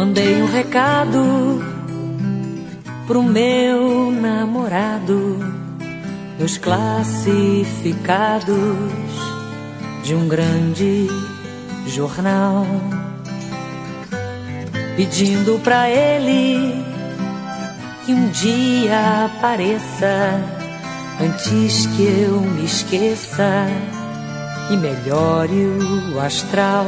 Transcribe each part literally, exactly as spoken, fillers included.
Mandei um recado pro meu namorado, nos classificados de um grande jornal, pedindo pra ele que um dia apareça antes que eu me esqueça e melhore o astral.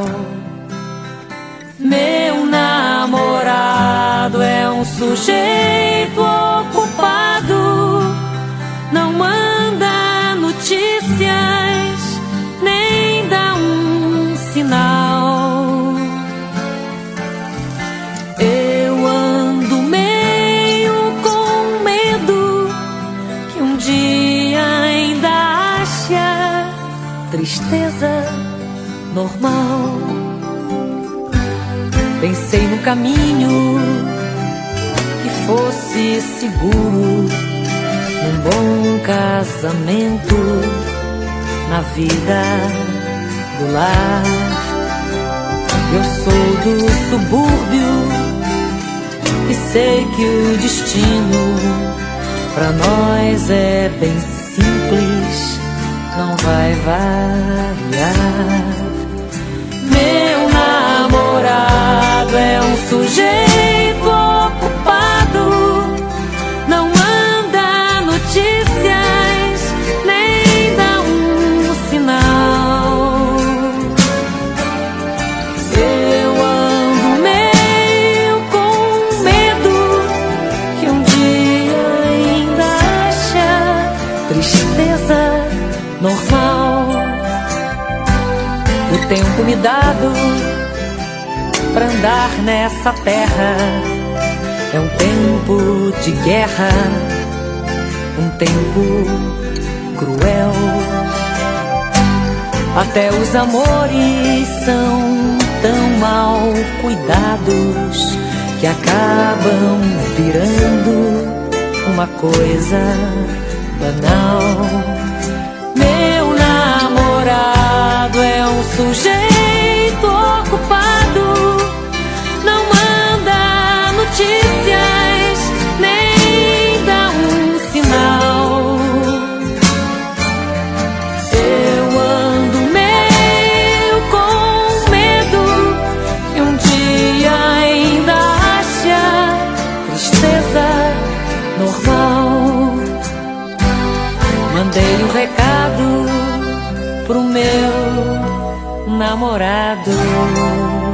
Meu namorado é um sujeito ocupado, não manda notícias, nem dá um sinal. Eu ando meio com medo que um dia ainda acha tristeza normal. Pensei no caminho que fosse seguro, num bom casamento, na vida do lar. Eu sou do subúrbio e sei que o destino pra nós é bem simples, não vai variar. Meu namorado é um sujeito ocupado, não manda notícias, nem dá um sinal. Eu ando meio com medo que um dia ainda acha tristeza normal. O tempo me dado pra andar nessa terra é um tempo de guerra, um tempo cruel. Até os amores são tão mal cuidados que acabam virando uma coisa banal. Meu namorado é um sujeito ocupado, não manda notícias, nem dá um sinal. Eu ando meio com medo que um dia ainda acha tristeza normal. Mandei um recado pro meu namorado.